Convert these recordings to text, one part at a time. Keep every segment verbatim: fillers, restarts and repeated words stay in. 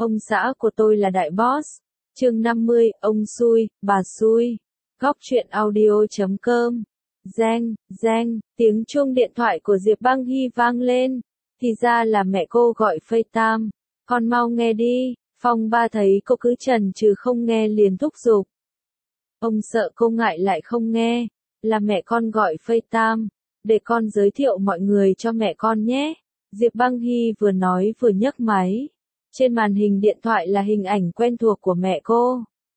Ông xã của tôi là đại boss. Chương năm mươi, ông xui, bà xui. Góc truyện audio chấm com. Reng, reng, tiếng chuông điện thoại của Diệp Băng Hy vang lên. Thì ra là mẹ cô gọi FaceTime. Con mau nghe đi. Phong ba thấy cô cứ chần chừ không nghe liền thúc giục. Ông sợ cô ngại lại không nghe. Là mẹ con gọi FaceTime. Để con giới thiệu mọi người cho mẹ con nhé. Diệp Băng Hy vừa nói vừa nhấc máy. Trên màn hình điện thoại là hình ảnh quen thuộc của mẹ cô.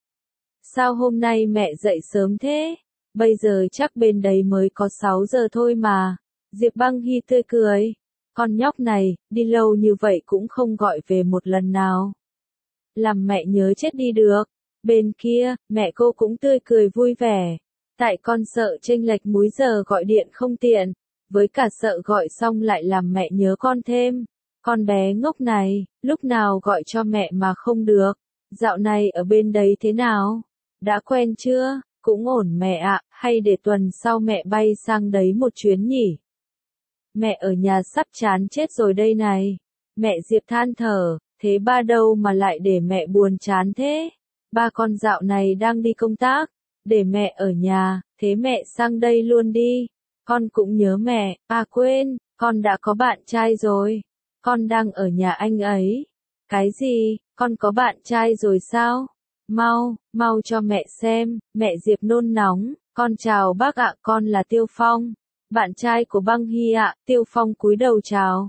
Sao hôm nay mẹ dậy sớm thế? Bây giờ chắc bên đấy mới có sáu giờ thôi mà. Diệp Băng Hy tươi cười. Con nhóc này, đi lâu như vậy cũng không gọi về một lần nào. Làm mẹ nhớ chết đi được. Bên kia, mẹ cô cũng tươi cười vui vẻ. Tại con sợ chênh lệch múi giờ gọi điện không tiện. Với cả sợ gọi xong lại làm mẹ nhớ con thêm. Con bé ngốc này, lúc nào gọi cho mẹ mà không được. Dạo này ở bên đấy thế nào? Đã quen chưa? Cũng ổn mẹ ạ, hay để tuần sau mẹ bay sang đấy một chuyến nhỉ? Mẹ ở nhà sắp chán chết rồi đây này. Mẹ Diệp than thở, thế ba đâu mà lại để mẹ buồn chán thế? Ba con dạo này đang đi công tác, để mẹ ở nhà, thế mẹ sang đây luôn đi. Con cũng nhớ mẹ, à quên, con đã có bạn trai rồi. Con đang ở nhà anh ấy. Cái gì, con có bạn trai rồi sao? Mau, mau cho mẹ xem, mẹ Diệp nôn nóng. Con chào bác ạ, con là Tiêu Phong. Bạn trai của Băng Hy ạ. Tiêu Phong cúi đầu chào.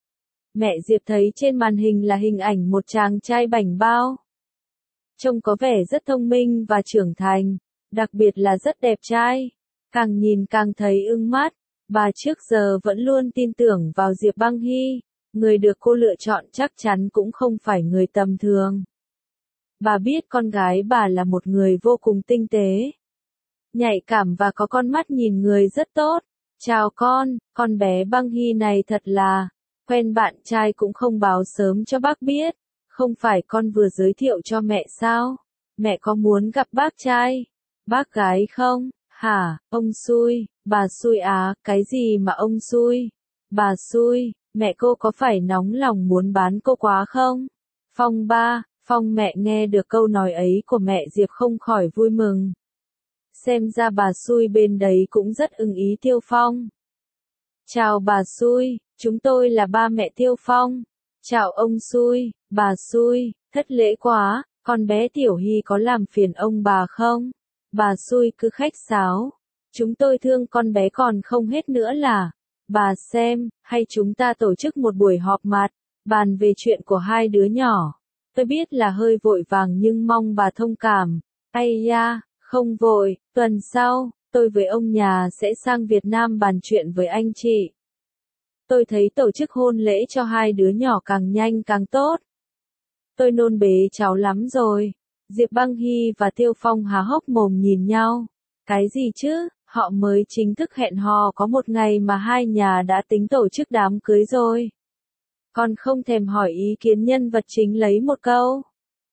Mẹ Diệp thấy trên màn hình là hình ảnh một chàng trai bảnh bao. Trông có vẻ rất thông minh và trưởng thành, đặc biệt là rất đẹp trai. Càng nhìn càng thấy ưng mắt. Bà trước giờ vẫn luôn tin tưởng vào Diệp Băng Hy. Người được cô lựa chọn chắc chắn cũng không phải người tầm thường. Bà biết con gái bà là một người vô cùng tinh tế, nhạy cảm và có con mắt nhìn người rất tốt. Chào con, con bé Băng Hy này thật là, quen bạn trai cũng không báo sớm cho bác biết. Không phải con vừa giới thiệu cho mẹ sao? Mẹ có muốn gặp bác trai, bác gái không? Hả, ông xui, bà xui á, cái gì mà ông xui? Bà xui, mẹ cô có phải nóng lòng muốn bán cô quá không? Phong ba, Phong mẹ nghe được câu nói ấy của mẹ Diệp không khỏi vui mừng. Xem ra bà xui bên đấy cũng rất ưng ý Tiêu Phong. Chào bà xui, chúng tôi là ba mẹ Tiêu Phong. Chào ông xui, bà xui, thất lễ quá, con bé Tiểu Hy có làm phiền ông bà không? Bà xui cứ khách sáo. Chúng tôi thương con bé còn không hết nữa là. Bà xem, hay chúng ta tổ chức một buổi họp mặt, bàn về chuyện của hai đứa nhỏ. Tôi biết là hơi vội vàng nhưng mong bà thông cảm. Ây da, không vội, tuần sau, tôi với ông nhà sẽ sang Việt Nam bàn chuyện với anh chị. Tôi thấy tổ chức hôn lễ cho hai đứa nhỏ càng nhanh càng tốt. Tôi nôn bế cháu lắm rồi. Diệp Băng Hy và Tiêu Phong há hốc mồm nhìn nhau. Cái gì chứ, họ mới chính thức hẹn hò có một ngày mà hai nhà đã tính tổ chức đám cưới rồi. Còn không thèm hỏi ý kiến nhân vật chính lấy một câu.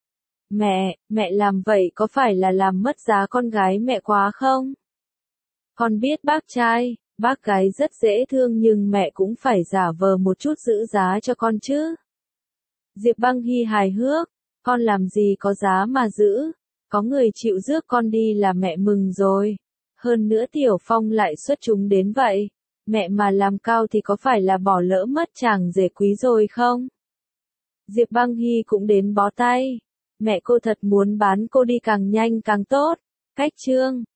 Mẹ, mẹ làm vậy có phải là làm mất giá con gái mẹ quá không? Con biết bác trai, bác gái rất dễ thương nhưng mẹ cũng phải giả vờ một chút giữ giá cho con chứ. Diệp Băng Hy hài hước, con làm gì có giá mà giữ, có người chịu rước con đi là mẹ mừng rồi. Hơn nữa Tiểu Phong lại xuất chúng đến vậy, mẹ mà làm cao thì có phải là bỏ lỡ mất chàng rể quý rồi không? Diệp Băng Hy cũng đến bó tay, mẹ cô thật muốn bán cô đi càng nhanh càng tốt. Cách chương